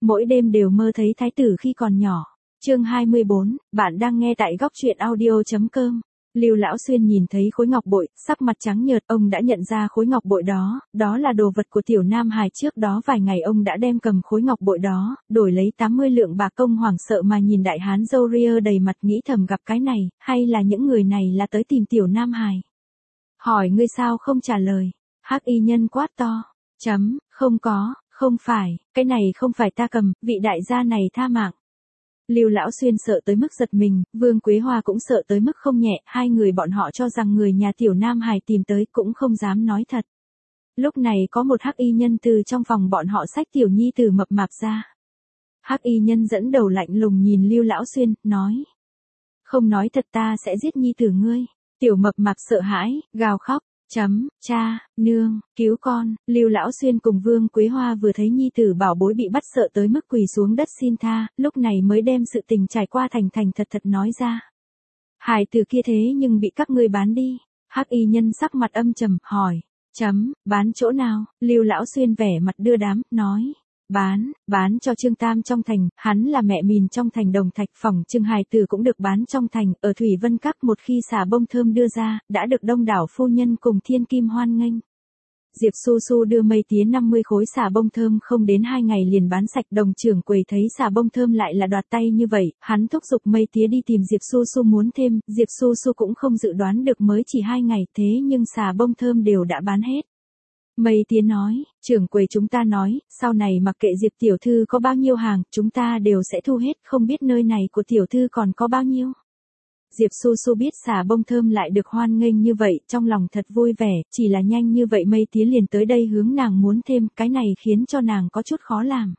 Mỗi đêm đều mơ thấy thái tử khi còn nhỏ. Chương 24, bạn đang nghe tại góc truyện audio.com. Lưu Lão Xuyên nhìn thấy khối ngọc bội, sắc mặt trắng nhợt, ông đã nhận ra khối ngọc bội đó là đồ vật của Tiểu Nam Hải. Trước đó vài ngày ông đã đem cầm khối ngọc bội đó, đổi lấy 80 lượng bạc. Công hoảng sợ mà nhìn đại hán râu ria đầy mặt, nghĩ thầm gặp cái này, hay là những người này là tới tìm Tiểu Nam Hải. Hỏi ngươi sao không trả lời? Hắc y nhân quát to. Không có, không phải, cái này không phải ta cầm, vị đại gia này tha mạng. Lưu Lão Xuyên sợ tới mức giật mình, Vương Quế Hoa cũng sợ tới mức không nhẹ, hai người bọn họ cho rằng người nhà Tiểu Nam Hải tìm tới cũng không dám nói thật. Lúc này có một hắc y nhân từ trong phòng bọn họ xách tiểu nhi tử mập mạp ra. Hắc y nhân dẫn đầu lạnh lùng nhìn Lưu Lão Xuyên, nói. Không nói thật ta sẽ giết nhi tử ngươi. Tiểu mập mạp sợ hãi, gào khóc. Cha, nương, cứu con. Lưu Lão Xuyên cùng Vương Quế Hoa vừa thấy nhi tử bảo bối bị bắt sợ tới mức quỳ xuống đất xin tha, lúc này mới đem sự tình trải qua thành thật nói ra. Hải tử kia thế nhưng bị các ngươi bán đi. Hắc y nhân sắc mặt âm trầm, hỏi. Bán chỗ nào? Lưu Lão Xuyên vẻ mặt đưa đám, nói. Bán cho Trương Tam trong thành, hắn là mẹ mìn trong thành Đồng Thạch. Phòng Trương Hải tử cũng được bán trong thành, ở Thủy Vân Các. Một khi xà bông thơm đưa ra, đã được đông đảo phu nhân cùng thiên kim hoan nghênh. Diệp Su Su đưa Mây Tía 50 khối xà bông thơm, không đến 2 ngày liền bán sạch. Đồng trưởng quầy thấy xà bông thơm lại là đoạt tay như vậy, hắn thúc giục Mây Tía đi tìm Diệp Su Su muốn thêm. Diệp Su Su cũng không dự đoán được mới chỉ 2 ngày, thế nhưng xà bông thơm đều đã bán hết. Mây Tía nói, trưởng quầy chúng ta nói, sau này mặc kệ Diệp tiểu thư có bao nhiêu hàng, chúng ta đều sẽ thu hết, không biết nơi này của tiểu thư còn có bao nhiêu. Diệp Su Su biết xà bông thơm lại được hoan nghênh như vậy, trong lòng thật vui vẻ, chỉ là nhanh như vậy Mây Tía liền tới đây hướng nàng muốn thêm, cái này khiến cho nàng có chút khó làm.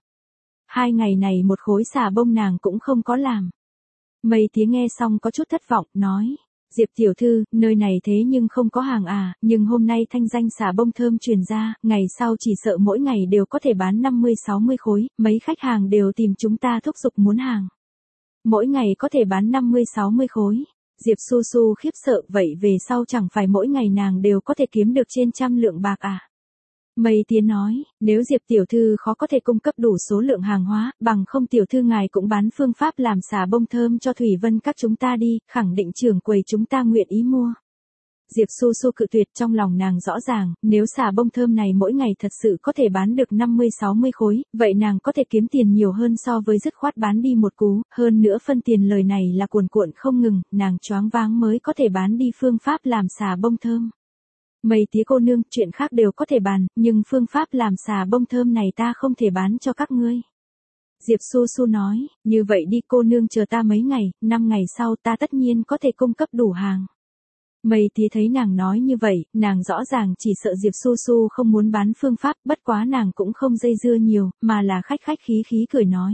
2 ngày này một khối xà bông nàng cũng không có làm. Mây Tía nghe xong có chút thất vọng, nói. Diệp tiểu thư, nơi này thế nhưng không có hàng à, nhưng hôm nay thanh danh xà bông thơm truyền ra, ngày sau chỉ sợ mỗi ngày đều có thể bán 50-60 khối, mấy khách hàng đều tìm chúng ta thúc giục muốn hàng. Mỗi ngày có thể bán 50-60 khối. Diệp Su Su khiếp sợ, vậy về sau chẳng phải mỗi ngày nàng đều có thể kiếm được trên 100 lượng bạc à? Mây Tía nói, nếu Diệp tiểu thư khó có thể cung cấp đủ số lượng hàng hóa, bằng không tiểu thư ngài cũng bán phương pháp làm xà bông thơm cho Thủy Vân Các chúng ta đi, khẳng định trưởng quầy chúng ta nguyện ý mua. Diệp Su Su cự tuyệt, trong lòng nàng rõ ràng, nếu xà bông thơm này mỗi ngày thật sự có thể bán được 50-60 khối, vậy nàng có thể kiếm tiền nhiều hơn so với dứt khoát bán đi một cú, hơn nữa phân tiền lời này là cuồn cuộn không ngừng, nàng choáng váng mới có thể bán đi phương pháp làm xà bông thơm. Mây Tía cô nương, chuyện khác đều có thể bàn, nhưng phương pháp làm xà bông thơm này ta không thể bán cho các ngươi. Diệp Su Su nói, như vậy đi cô nương chờ ta mấy ngày, 5 ngày sau ta tất nhiên có thể cung cấp đủ hàng. Mây Tía thấy nàng nói như vậy, nàng rõ ràng chỉ sợ Diệp Su Su không muốn bán phương pháp, bất quá nàng cũng không dây dưa nhiều, mà là khách khí cười nói.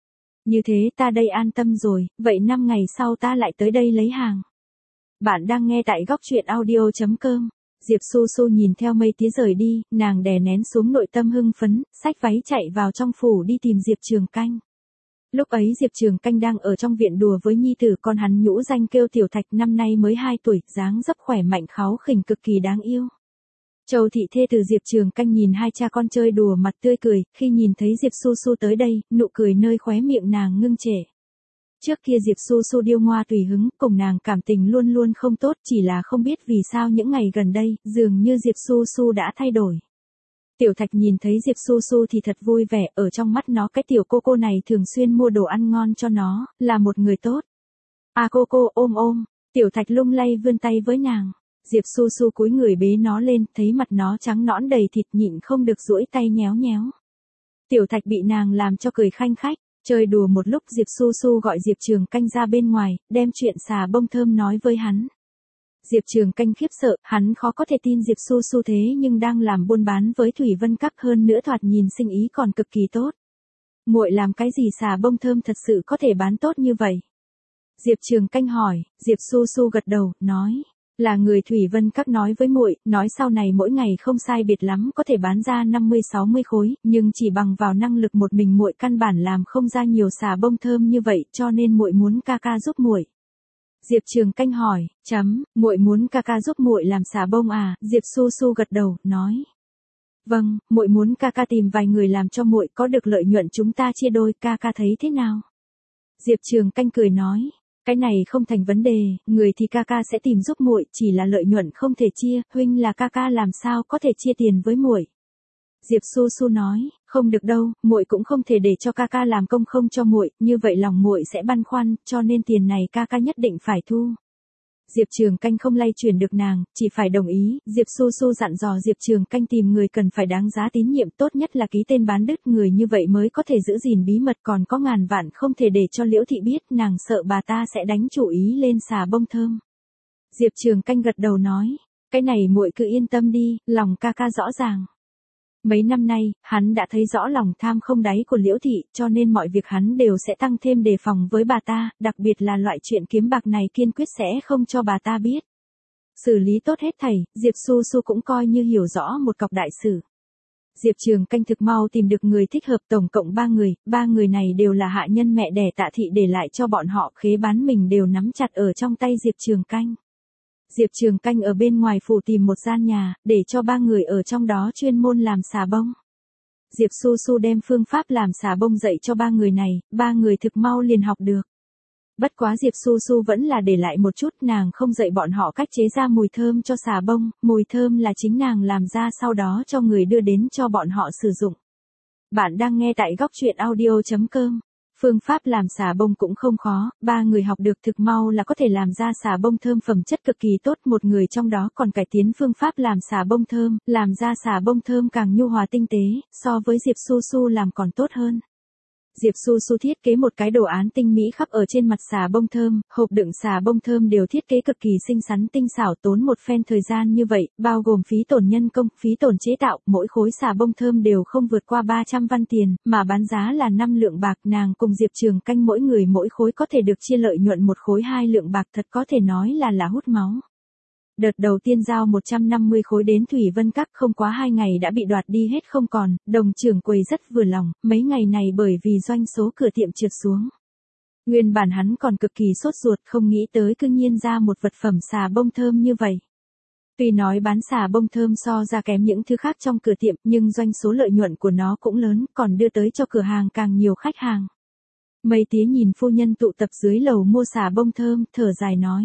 Như thế ta đây an tâm rồi, vậy 5 ngày sau ta lại tới đây lấy hàng. Bạn đang nghe tại góc truyện audio.com. Diệp Su Su nhìn theo Mây Tía rời đi, nàng đè nén xuống nội tâm hưng phấn, xách váy chạy vào trong phủ đi tìm Diệp Trường Canh. Lúc ấy Diệp Trường Canh đang ở trong viện đùa với nhi tử con hắn nhũ danh kêu Tiểu Thạch, năm nay mới 2 tuổi, dáng dấp khỏe mạnh kháu khỉnh cực kỳ đáng yêu. Châu thị thê từ Diệp Trường Canh nhìn hai cha con chơi đùa mặt tươi cười, khi nhìn thấy Diệp Su Su tới đây, nụ cười nơi khóe miệng nàng ngưng trệ. Trước kia Diệp Su Su điêu ngoa tùy hứng, cùng nàng cảm tình luôn luôn không tốt, chỉ là không biết vì sao những ngày gần đây, dường như Diệp Su Su đã thay đổi. Tiểu Thạch nhìn thấy Diệp Su Su thì thật vui vẻ, ở trong mắt nó cái tiểu cô này thường xuyên mua đồ ăn ngon cho nó, là một người tốt. À cô ôm, Tiểu Thạch lung lay vươn tay với nàng. Diệp Su Su cúi người bế nó lên, thấy mặt nó trắng nõn đầy thịt nhịn không được duỗi tay nhéo. Tiểu Thạch bị nàng làm cho cười khanh khách. Chơi đùa một lúc Diệp Su Su gọi Diệp Trường Canh ra bên ngoài, đem chuyện xà bông thơm nói với hắn. Diệp Trường Canh khiếp sợ, hắn khó có thể tin Diệp Su Su thế nhưng đang làm buôn bán với Thủy Vân Các, hơn nữa thoạt nhìn sinh ý còn cực kỳ tốt. Muội làm cái gì xà bông thơm thật sự có thể bán tốt như vậy? Diệp Trường Canh hỏi, Diệp Su Su gật đầu, nói. Là người Thủy Vân Các nói với muội, nói sau này mỗi ngày không sai biệt lắm có thể bán ra 50-60 khối, nhưng chỉ bằng vào năng lực một mình muội căn bản làm không ra nhiều xà bông thơm như vậy, cho nên muội muốn ca ca giúp muội. Diệp Trường Canh hỏi, muội muốn ca ca giúp muội làm xà bông à? Diệp Su Su gật đầu, nói. Vâng, muội muốn ca ca tìm vài người làm cho muội, có được lợi nhuận chúng ta chia đôi, ca ca thấy thế nào? Diệp Trường Canh cười nói, cái này không thành vấn đề, người thì ca ca sẽ tìm giúp muội, chỉ là lợi nhuận không thể chia, huynh là ca ca làm sao có thể chia tiền với muội? Diệp Su Su nói, không được đâu, muội cũng không thể để cho ca ca làm công không cho muội, như vậy lòng muội sẽ băn khoăn, cho nên tiền này ca ca nhất định phải thu. Diệp Trường Canh không lay chuyển được nàng, chỉ phải đồng ý. Diệp Su Su dặn dò Diệp Trường Canh tìm người cần phải đáng giá tín nhiệm, tốt nhất là ký tên bán đứt, người như vậy mới có thể giữ gìn bí mật, còn có ngàn vạn không thể để cho Liễu Thị biết, nàng sợ bà ta sẽ đánh chủ ý lên xà bông thơm. Diệp Trường Canh gật đầu nói, cái này muội cứ yên tâm đi, lòng ca ca rõ ràng. Mấy năm nay, hắn đã thấy rõ lòng tham không đáy của Liễu Thị, cho nên mọi việc hắn đều sẽ tăng thêm đề phòng với bà ta, đặc biệt là loại chuyện kiếm bạc này kiên quyết sẽ không cho bà ta biết. Xử lý tốt hết thảy, Diệp Su Su cũng coi như hiểu rõ một cọc đại sự. Diệp Trường Canh thực mau tìm được người thích hợp, tổng cộng 3 người này đều là hạ nhân mẹ đẻ Tạ Thị để lại cho bọn họ, khế bán mình đều nắm chặt ở trong tay Diệp Trường Canh. Diệp Trường Canh ở bên ngoài phủ tìm một gian nhà, để cho 3 người ở trong đó chuyên môn làm xà bông. Diệp Su Su đem phương pháp làm xà bông dạy cho 3 người này, 3 người thực mau liền học được. Bất quá Diệp Su Su vẫn là để lại một chút, nàng không dạy bọn họ cách chế ra mùi thơm cho xà bông, mùi thơm là chính nàng làm ra sau đó cho người đưa đến cho bọn họ sử dụng. Bạn đang nghe tại góc truyện audio.com. Phương pháp làm xà bông cũng không khó, 3 người học được thực mau là có thể làm ra xà bông thơm phẩm chất cực kỳ tốt, một người trong đó còn cải tiến phương pháp làm xà bông thơm, làm ra xà bông thơm càng nhu hòa tinh tế, so với Diệp Su Su làm còn tốt hơn. Diệp Su Su thiết kế một cái đồ án tinh mỹ khắp ở trên mặt xà bông thơm, hộp đựng xà bông thơm đều thiết kế cực kỳ xinh xắn tinh xảo, tốn một phen thời gian như vậy, bao gồm phí tổn nhân công, phí tổn chế tạo, mỗi khối xà bông thơm đều không vượt qua 300 văn tiền, mà bán giá là 5 lượng bạc, nàng cùng Diệp Trường Canh mỗi người mỗi khối có thể được chia lợi nhuận một khối 2 lượng bạc, thật có thể nói là hút máu. Đợt đầu tiên giao 150 khối đến Thủy Vân Các, không quá 2 ngày đã bị đoạt đi hết không còn, Đồng trưởng quầy rất vừa lòng, mấy ngày này bởi vì doanh số cửa tiệm trượt xuống. Nguyên bản hắn còn cực kỳ sốt ruột, không nghĩ tới cư nhiên ra một vật phẩm xà bông thơm như vậy. Tuy nói bán xà bông thơm so ra kém những thứ khác trong cửa tiệm, nhưng doanh số lợi nhuận của nó cũng lớn, còn đưa tới cho cửa hàng càng nhiều khách hàng. Mây Tía nhìn phu nhân tụ tập dưới lầu mua xà bông thơm, thở dài nói.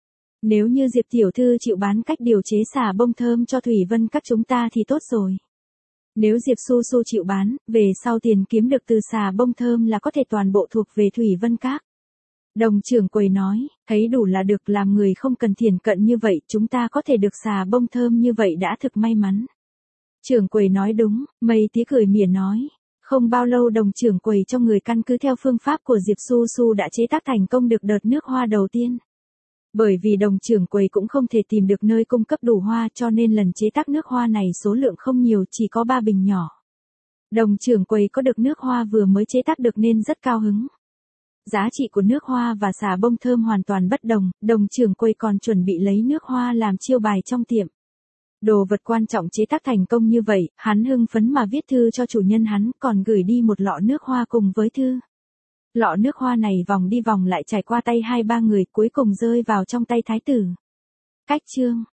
Nếu như Diệp tiểu thư chịu bán cách điều chế xà bông thơm cho Thủy Vân Các chúng ta thì tốt rồi. Nếu Diệp Su Su chịu bán, về sau tiền kiếm được từ xà bông thơm là có thể toàn bộ thuộc về Thủy Vân Các. Đồng trưởng quầy nói, thấy đủ là được, làm người không cần thiển cận như vậy, chúng ta có thể được xà bông thơm như vậy đã thực may mắn. Trưởng quầy nói đúng, Mây Tía cười mỉa nói. Không bao lâu đồng trưởng quầy cho người căn cứ theo phương pháp của Diệp Su Su đã chế tác thành công được đợt nước hoa đầu tiên. Bởi vì đồng trưởng quầy cũng không thể tìm được nơi cung cấp đủ hoa, cho nên lần chế tác nước hoa này số lượng không nhiều, chỉ có 3 bình nhỏ. Đồng trưởng quầy có được nước hoa vừa mới chế tác được nên rất cao hứng. Giá trị của nước hoa và xà bông thơm hoàn toàn bất đồng, đồng trưởng quầy còn chuẩn bị lấy nước hoa làm chiêu bài trong tiệm. Đồ vật quan trọng chế tác thành công như vậy, hắn hưng phấn mà viết thư cho chủ nhân hắn, còn gửi đi một lọ nước hoa cùng với thư. Lọ nước hoa này vòng đi vòng lại trải qua tay 2-3 người, cuối cùng rơi vào trong tay thái tử. Cách chương